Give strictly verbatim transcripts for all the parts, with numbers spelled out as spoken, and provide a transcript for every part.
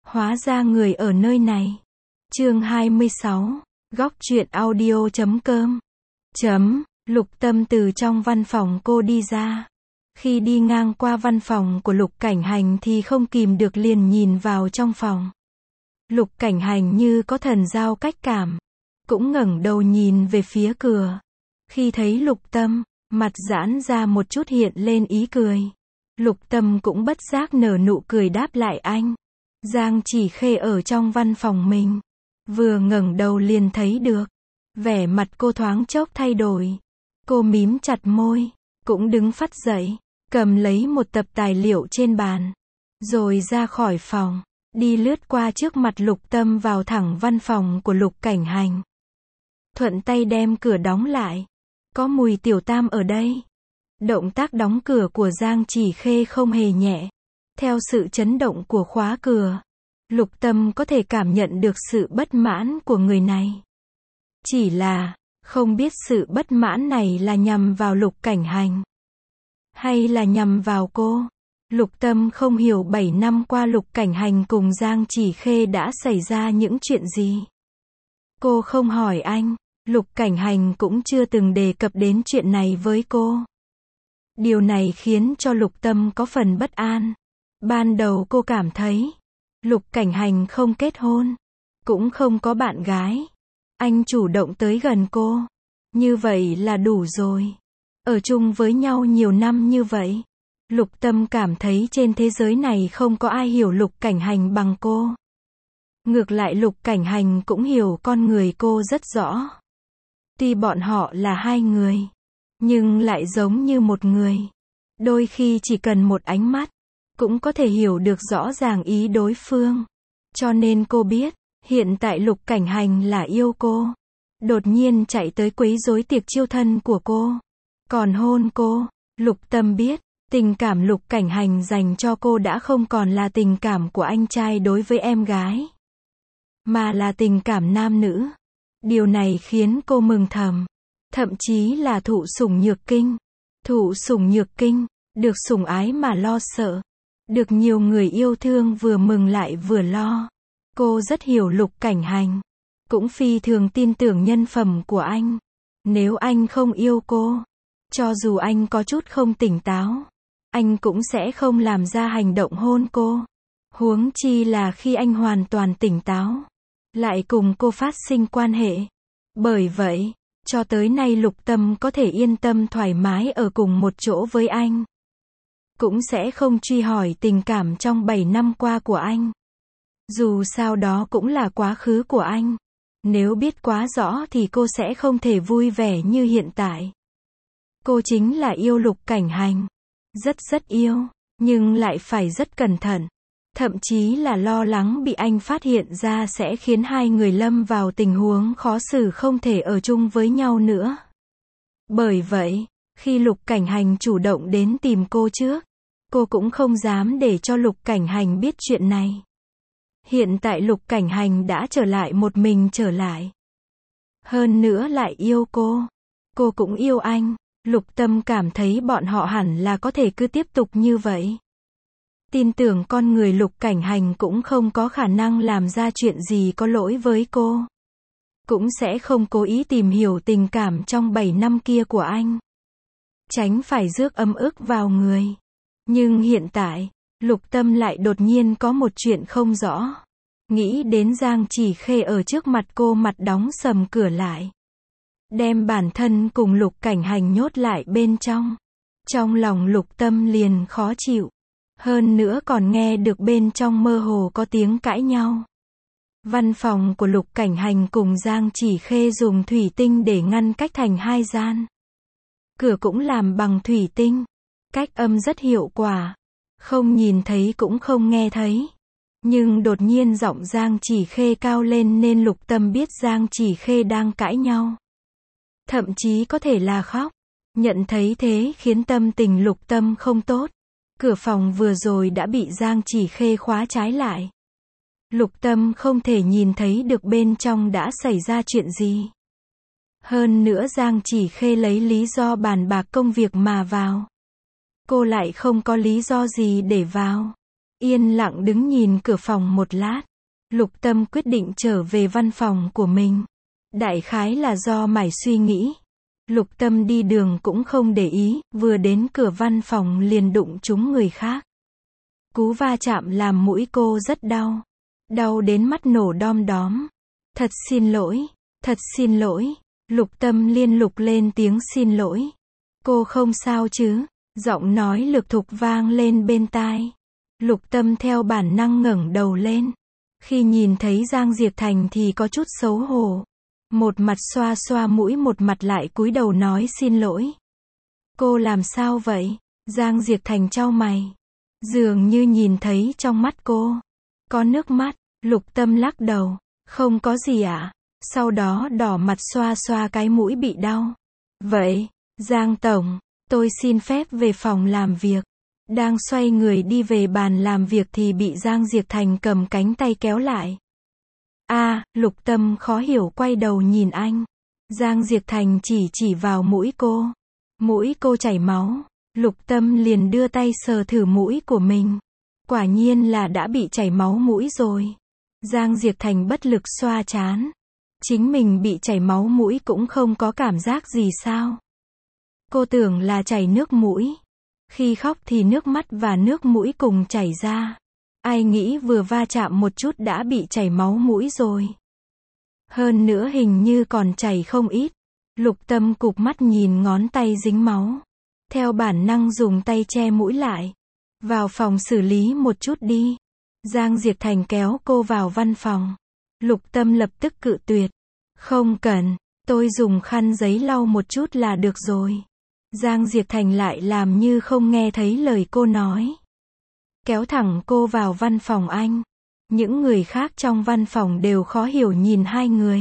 Hóa ra người ở nơi này. Chương hai mươi sáu, góc truyện audio chấm com. Chấm, Lục Tâm từ trong văn phòng cô đi ra. Khi đi ngang qua văn phòng của Lục Cảnh Hành thì không kìm được liền nhìn vào trong phòng. Lục Cảnh Hành như có thần giao cách cảm, cũng ngẩng đầu nhìn về phía cửa. Khi thấy Lục Tâm, mặt giãn ra một chút hiện lên ý cười. Lục Tâm cũng bất giác nở nụ cười đáp lại anh. Giang Chỉ Khê ở trong văn phòng mình, vừa ngẩng đầu liền thấy được. Vẻ mặt cô thoáng chốc thay đổi. Cô mím chặt môi, cũng đứng phắt dậy, cầm lấy một tập tài liệu trên bàn, rồi ra khỏi phòng, đi lướt qua trước mặt Lục Tâm vào thẳng văn phòng của Lục Cảnh Hành. Thuận tay đem cửa đóng lại. Có mùi tiểu tam ở đây. Động tác đóng cửa của Giang Chỉ Khê không hề nhẹ. Theo sự chấn động của khóa cửa, Lục Tâm có thể cảm nhận được sự bất mãn của người này. Chỉ là, không biết sự bất mãn này là nhằm vào Lục Cảnh Hành, hay là nhằm vào cô. Lục Tâm không hiểu bảy năm qua Lục Cảnh Hành cùng Giang Chỉ Khê đã xảy ra những chuyện gì. Cô không hỏi anh, Lục Cảnh Hành cũng chưa từng đề cập đến chuyện này với cô. Điều này khiến cho Lục Tâm có phần bất an. Ban đầu cô cảm thấy, Lục Cảnh Hành không kết hôn, cũng không có bạn gái. Anh chủ động tới gần cô, như vậy là đủ rồi. Ở chung với nhau nhiều năm như vậy, Lục Tâm cảm thấy trên thế giới này không có ai hiểu Lục Cảnh Hành bằng cô. Ngược lại Lục Cảnh Hành cũng hiểu con người cô rất rõ. Tuy bọn họ là hai người, nhưng lại giống như một người. Đôi khi chỉ cần một ánh mắt, cũng có thể hiểu được rõ ràng ý đối phương. Cho nên cô biết, hiện tại Lục Cảnh Hành là yêu cô. Đột nhiên chạy tới quấy rối tiệc chiêu thân của cô. Còn hôn cô. Lục Tâm biết, tình cảm Lục Cảnh Hành dành cho cô đã không còn là tình cảm của anh trai đối với em gái, mà là tình cảm nam nữ. Điều này khiến cô mừng thầm. Thậm chí là thụ sủng nhược kinh. Thụ sủng nhược kinh, được sủng ái mà lo sợ. Được nhiều người yêu thương vừa mừng lại vừa lo. Cô rất hiểu Lục Cảnh Hành, cũng phi thường tin tưởng nhân phẩm của anh. Nếu anh không yêu cô, cho dù anh có chút không tỉnh táo, anh cũng sẽ không làm ra hành động hôn cô. Huống chi là khi anh hoàn toàn tỉnh táo, lại cùng cô phát sinh quan hệ. Bởi vậy, cho tới nay Lục Tâm có thể yên tâm thoải mái ở cùng một chỗ với anh. Cũng sẽ không truy hỏi tình cảm trong bảy năm qua của anh. Dù sao đó cũng là quá khứ của anh. Nếu biết quá rõ thì cô sẽ không thể vui vẻ như hiện tại. Cô chính là yêu Lục Cảnh Hành. Rất rất yêu, nhưng lại phải rất cẩn thận. Thậm chí là lo lắng bị anh phát hiện ra sẽ khiến hai người lâm vào tình huống khó xử không thể ở chung với nhau nữa. Bởi vậy, khi Lục Cảnh Hành chủ động đến tìm cô trước, cô cũng không dám để cho Lục Cảnh Hành biết chuyện này. Hiện tại Lục Cảnh Hành đã trở lại một mình trở lại. Hơn nữa lại yêu cô. Cô cũng yêu anh. Lục Tâm cảm thấy bọn họ hẳn là có thể cứ tiếp tục như vậy. Tin tưởng con người Lục Cảnh Hành cũng không có khả năng làm ra chuyện gì có lỗi với cô. Cũng sẽ không cố ý tìm hiểu tình cảm trong bảy năm kia của anh. Tránh phải rước ấm ức vào người. Nhưng hiện tại, Lục Tâm lại đột nhiên có một chuyện không rõ. Nghĩ đến Giang Chỉ Khê ở trước mặt cô mặt đóng sầm cửa lại. Đem bản thân cùng Lục Cảnh Hành nhốt lại bên trong. Trong lòng Lục Tâm liền khó chịu. Hơn nữa còn nghe được bên trong mơ hồ có tiếng cãi nhau. Văn phòng của Lục Cảnh Hành cùng Giang Chỉ Khê dùng thủy tinh để ngăn cách thành hai gian. Cửa cũng làm bằng thủy tinh. Cách âm rất hiệu quả. Không nhìn thấy cũng không nghe thấy. Nhưng đột nhiên giọng Giang Chỉ Khê cao lên nên Lục Tâm biết Giang Chỉ Khê đang cãi nhau. Thậm chí có thể là khóc. Nhận thấy thế khiến tâm tình Lục Tâm không tốt. Cửa phòng vừa rồi đã bị Giang Chỉ Khê khóa trái lại. Lục Tâm không thể nhìn thấy được bên trong đã xảy ra chuyện gì. Hơn nữa Giang Chỉ Khê lấy lý do bàn bạc công việc mà vào. Cô lại không có lý do gì để vào. Yên lặng đứng nhìn cửa phòng một lát. Lục Tâm quyết định trở về văn phòng của mình. Đại khái là do mải suy nghĩ. Lục Tâm đi đường cũng không để ý, vừa đến cửa văn phòng liền đụng trúng người khác. Cú va chạm làm mũi cô rất đau. Đau đến mắt nổ đom đóm. Thật xin lỗi, thật xin lỗi. Lục Tâm liên lục lên tiếng xin lỗi. Cô không sao chứ? Giọng nói lực thục vang lên bên tai. Lục Tâm theo bản năng ngẩng đầu lên. Khi nhìn thấy Giang Diệp Thành thì có chút xấu hổ. Một mặt xoa xoa mũi, một mặt lại cúi đầu nói xin lỗi. Cô làm sao vậy? Giang Diệp Thành chau mày. Dường như nhìn thấy trong mắt cô có nước mắt. Lục Tâm lắc đầu. Không có gì ạ. Sau đó đỏ mặt xoa xoa cái mũi bị đau. Vậy, Giang Tổng, tôi xin phép về phòng làm việc. Đang xoay người đi về bàn làm việc thì bị Giang Diệp Thành cầm cánh tay kéo lại. A, à, Lục Tâm khó hiểu quay đầu nhìn anh. Giang Diệp Thành chỉ chỉ vào mũi cô. Mũi cô chảy máu. Lục Tâm liền đưa tay sờ thử mũi của mình. Quả nhiên là đã bị chảy máu mũi rồi. Giang Diệp Thành bất lực xoa trán. Chính mình bị chảy máu mũi cũng không có cảm giác gì sao? Cô tưởng là chảy nước mũi. Khi khóc thì nước mắt và nước mũi cùng chảy ra. Ai nghĩ vừa va chạm một chút đã bị chảy máu mũi rồi. Hơn nữa hình như còn chảy không ít. Lục Tâm cụp mắt nhìn ngón tay dính máu. Theo bản năng dùng tay che mũi lại. Vào phòng xử lý một chút đi. Giang Diệp Thành kéo cô vào văn phòng. Lục Tâm lập tức cự tuyệt. Không cần, tôi dùng khăn giấy lau một chút là được rồi. Giang Diệp Thành lại làm như không nghe thấy lời cô nói. Kéo thẳng cô vào văn phòng anh. Những người khác trong văn phòng đều khó hiểu nhìn hai người.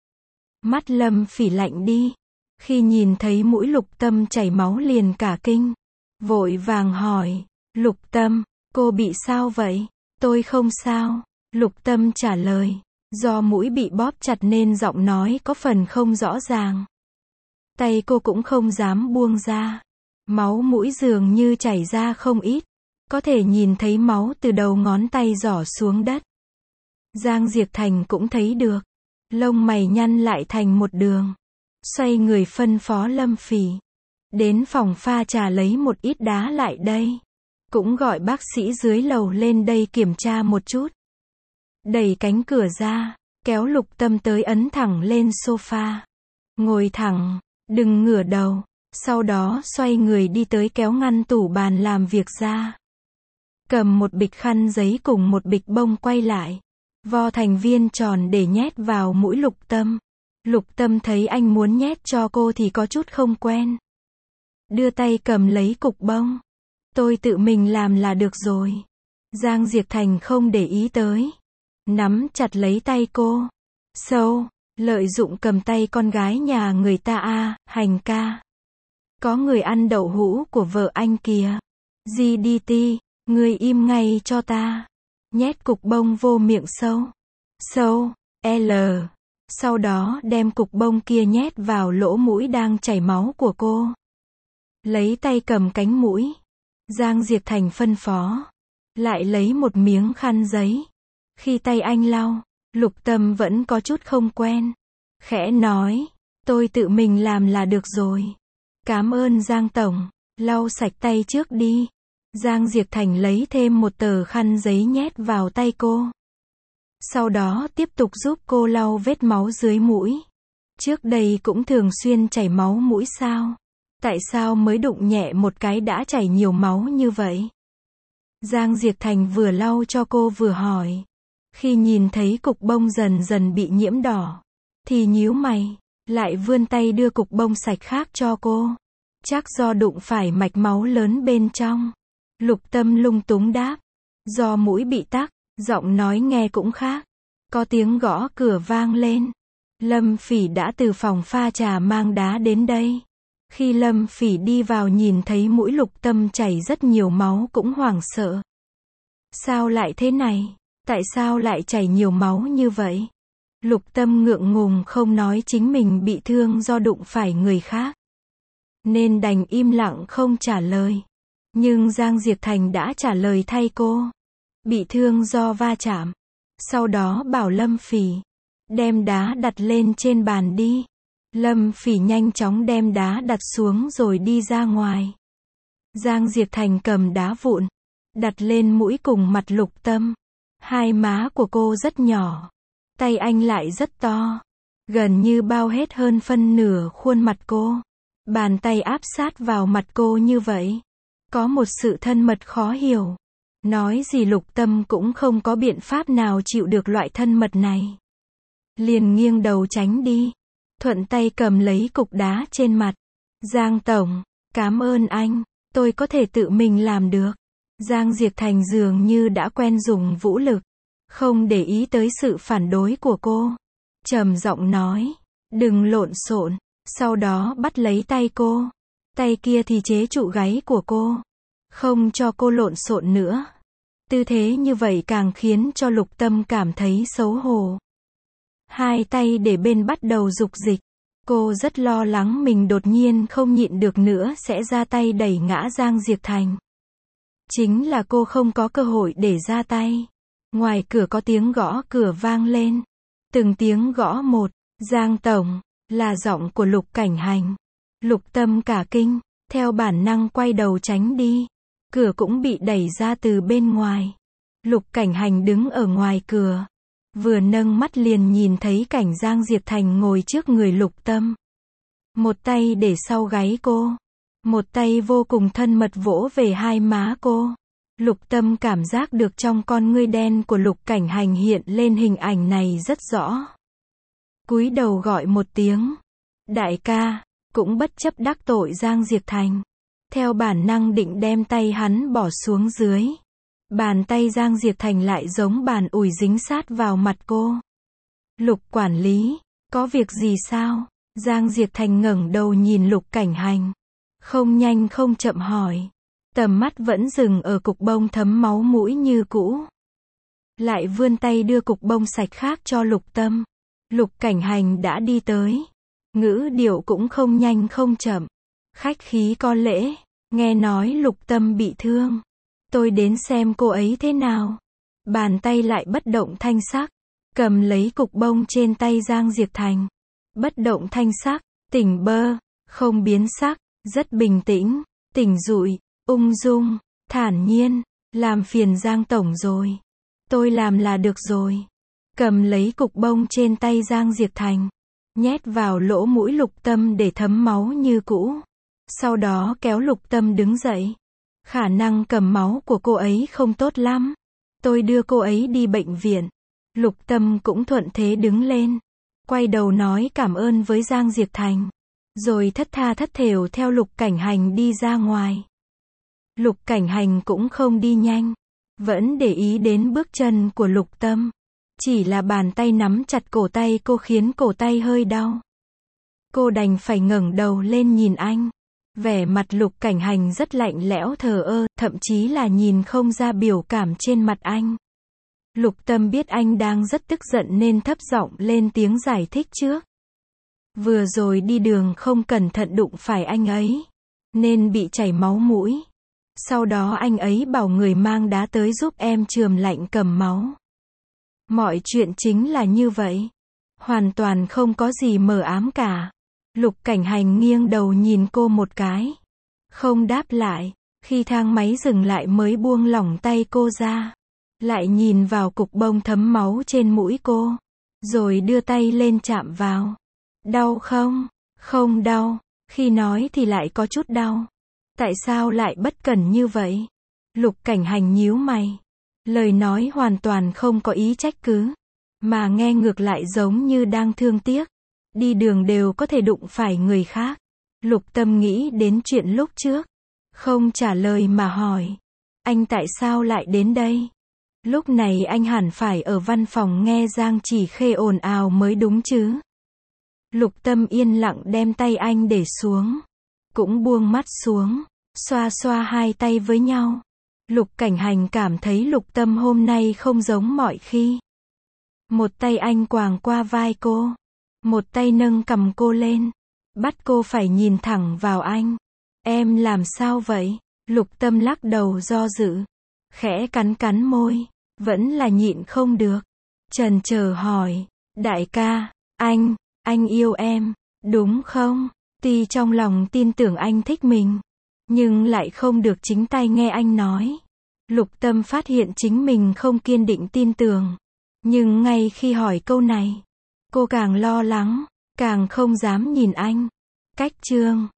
Mắt Lâm Phỉ lạnh đi. Khi nhìn thấy mũi Lục Tâm chảy máu liền cả kinh. Vội vàng hỏi, Lục Tâm, cô bị sao vậy? Tôi không sao. Lục Tâm trả lời. Do mũi bị bóp chặt nên giọng nói có phần không rõ ràng. Tay cô cũng không dám buông ra. Máu mũi dường như chảy ra không ít. Có thể nhìn thấy máu từ đầu ngón tay giỏ xuống đất. Giang Diệp Thành cũng thấy được. Lông mày nhăn lại thành một đường. Xoay người phân phó Lâm Phỉ. Đến phòng pha trà lấy một ít đá lại đây. Cũng gọi bác sĩ dưới lầu lên đây kiểm tra một chút. Đẩy cánh cửa ra, kéo Lục Tâm tới ấn thẳng lên sofa. Ngồi thẳng, đừng ngửa đầu. Sau đó xoay người đi tới kéo ngăn tủ bàn làm việc ra. Cầm một bịch khăn giấy cùng một bịch bông quay lại. Vo thành viên tròn để nhét vào mũi Lục Tâm. Lục Tâm thấy anh muốn nhét cho cô thì có chút không quen. Đưa tay cầm lấy cục bông. Tôi tự mình làm là được rồi. Giang Diệp Thành không để ý tới. Nắm chặt lấy tay cô. Sâu, lợi dụng cầm tay con gái nhà người ta a, à, Hành ca. Có người ăn đậu hũ của vợ anh kìa. giê đê tê, người im ngay cho ta. Nhét cục bông vô miệng Sâu. Sâu, L. Sau đó đem cục bông kia nhét vào lỗ mũi đang chảy máu của cô. Lấy tay cầm cánh mũi. Giang Diệp Thành phân phó. Lại lấy một miếng khăn giấy. Khi tay anh lau, Lục Tâm vẫn có chút không quen. Khẽ nói, tôi tự mình làm là được rồi. Cảm ơn Giang Tổng, lau sạch tay trước đi. Giang Diệp Thành lấy thêm một tờ khăn giấy nhét vào tay cô. Sau đó tiếp tục giúp cô lau vết máu dưới mũi. Trước đây cũng thường xuyên chảy máu mũi sao? Tại sao mới đụng nhẹ một cái đã chảy nhiều máu như vậy? Giang Diệp Thành vừa lau cho cô vừa hỏi. Khi nhìn thấy cục bông dần dần bị nhiễm đỏ, thì nhíu mày, lại vươn tay đưa cục bông sạch khác cho cô. Chắc do đụng phải mạch máu lớn bên trong. Lục Tâm lung túng đáp. Do mũi bị tắc, giọng nói nghe cũng khác. Có tiếng gõ cửa vang lên. Lâm Phỉ đã từ phòng pha trà mang đá đến đây. Khi Lâm Phỉ đi vào nhìn thấy mũi Lục Tâm chảy rất nhiều máu cũng hoảng sợ. Sao lại thế này? Tại sao lại chảy nhiều máu như vậy? Lục Tâm ngượng ngùng không nói chính mình bị thương do đụng phải người khác. Nên đành im lặng không trả lời. Nhưng Giang Diệp Thành đã trả lời thay cô. bị thương do va chạm. Sau đó bảo Lâm Phỉ đem đá đặt lên trên bàn đi. Lâm Phỉ nhanh chóng đem đá đặt xuống rồi đi ra ngoài. Giang Diệp Thành cầm đá vụn, đặt lên mũi cùng mặt Lục Tâm. Hai má của cô rất nhỏ, tay anh lại rất to, gần như bao hết hơn phân nửa khuôn mặt cô. Bàn tay áp sát vào mặt cô như vậy, có một sự thân mật khó hiểu. Nói gì Lục Tâm cũng không có biện pháp nào chịu được loại thân mật này. Liền nghiêng đầu tránh đi, thuận tay cầm lấy cục đá trên mặt. Giang tổng, cảm ơn anh, tôi có thể tự mình làm được. Giang Diệp Thành dường như đã quen dùng vũ lực, không để ý tới sự phản đối của cô. Trầm giọng nói, đừng lộn xộn, sau đó bắt lấy tay cô. Tay kia thì chế trụ gáy của cô, không cho cô lộn xộn nữa. Tư thế như vậy càng khiến cho Lục Tâm cảm thấy xấu hổ. Hai tay để bên bắt đầu dục dịch. Cô rất lo lắng mình đột nhiên không nhịn được nữa sẽ ra tay đẩy ngã Giang Diệp Thành. Chính là cô không có cơ hội để ra tay. Ngoài cửa có tiếng gõ cửa vang lên. Từng tiếng gõ một. Giang tổng, là giọng của Lục Cảnh Hành. Lục Tâm cả kinh, theo bản năng quay đầu tránh đi. Cửa cũng bị đẩy ra từ bên ngoài. Lục Cảnh Hành đứng ở ngoài cửa, vừa nâng mắt liền nhìn thấy cảnh Giang Diệp Thành ngồi trước người Lục Tâm. Một tay để sau gáy cô, một tay vô cùng thân mật vỗ về hai má cô. Lục Tâm cảm giác được trong con ngươi đen của Lục Cảnh Hành hiện lên hình ảnh này rất rõ. Cúi đầu gọi một tiếng, đại ca, cũng bất chấp đắc tội Giang Diệp Thành. Theo bản năng định đem tay hắn bỏ xuống dưới. Bàn tay Giang Diệp Thành lại giống bàn ủi dính sát vào mặt cô. Lục quản lý, có việc gì sao? Giang Diệp Thành ngẩng đầu nhìn Lục Cảnh Hành. Không nhanh không chậm hỏi. Tầm mắt vẫn dừng ở cục bông thấm máu mũi như cũ. Lại vươn tay đưa cục bông sạch khác cho Lục Tâm. Lục Cảnh Hành đã đi tới. Ngữ điệu cũng không nhanh không chậm. Khách khí có lễ, nghe nói Lục Tâm bị thương. Tôi đến xem cô ấy thế nào. Bàn tay lại bất động thanh sắc, cầm lấy cục bông trên tay Giang Diệp Thành. Bất động thanh sắc, tỉnh bơ, không biến sắc, rất bình tĩnh, tỉnh dụi, ung dung, thản nhiên, làm phiền Giang tổng rồi. Tôi làm là được rồi. Cầm lấy cục bông trên tay Giang Diệp Thành, nhét vào lỗ mũi Lục Tâm để thấm máu như cũ. Sau đó kéo Lục Tâm đứng dậy. Khả năng cầm máu của cô ấy không tốt lắm. Tôi đưa cô ấy đi bệnh viện. Lục Tâm cũng thuận thế đứng lên. Quay đầu nói cảm ơn với Giang Diệp Thành. Rồi thất tha thất thểu theo Lục Cảnh Hành đi ra ngoài. Lục Cảnh Hành cũng không đi nhanh. Vẫn để ý đến bước chân của Lục Tâm. Chỉ là bàn tay nắm chặt cổ tay cô khiến cổ tay hơi đau. Cô đành phải ngẩng đầu lên nhìn anh. Vẻ mặt Lục Cảnh Hành rất lạnh lẽo thờ ơ, thậm chí là nhìn không ra biểu cảm trên mặt anh. Lục Tâm biết anh đang rất tức giận nên thấp giọng lên tiếng giải thích trước. Vừa rồi đi đường không cẩn thận đụng phải anh ấy, nên bị chảy máu mũi. Sau đó anh ấy bảo người mang đá tới giúp em chườm lạnh cầm máu. Mọi chuyện chính là như vậy. Hoàn toàn không có gì mờ ám cả. Lục Cảnh Hành nghiêng đầu nhìn cô một cái. Không đáp lại. Khi thang máy dừng lại mới buông lỏng tay cô ra. Lại nhìn vào cục bông thấm máu trên mũi cô. Rồi đưa tay lên chạm vào. Đau không? Không đau. Khi nói thì lại có chút đau. Tại sao lại bất cẩn như vậy? Lục Cảnh Hành nhíu mày. Lời nói hoàn toàn không có ý trách cứ. Mà nghe ngược lại giống như đang thương tiếc. Đi đường đều có thể đụng phải người khác. Lục Tâm nghĩ đến chuyện lúc trước. Không trả lời mà hỏi. Anh tại sao lại đến đây? Lúc này anh hẳn phải ở văn phòng nghe Giang Chỉ Khê ồn ào mới đúng chứ. Lục Tâm yên lặng đem tay anh để xuống. Cũng buông mắt xuống. Xoa xoa hai tay với nhau. Lục Cảnh Hành cảm thấy Lục Tâm hôm nay không giống mọi khi. Một tay anh quàng qua vai cô. Một tay nâng cầm cô lên. Bắt cô phải nhìn thẳng vào anh. Em làm sao vậy? Lục Tâm lắc đầu do dự. Khẽ cắn cắn môi. Vẫn là nhịn không được. Chần chờ hỏi, đại ca, anh, anh yêu em, đúng không? Tuy trong lòng tin tưởng anh thích mình, nhưng lại không được chính tay nghe anh nói. Lục Tâm phát hiện chính mình không kiên định tin tưởng. Nhưng ngay khi hỏi câu này, cô càng lo lắng, càng không dám nhìn anh. Cách chương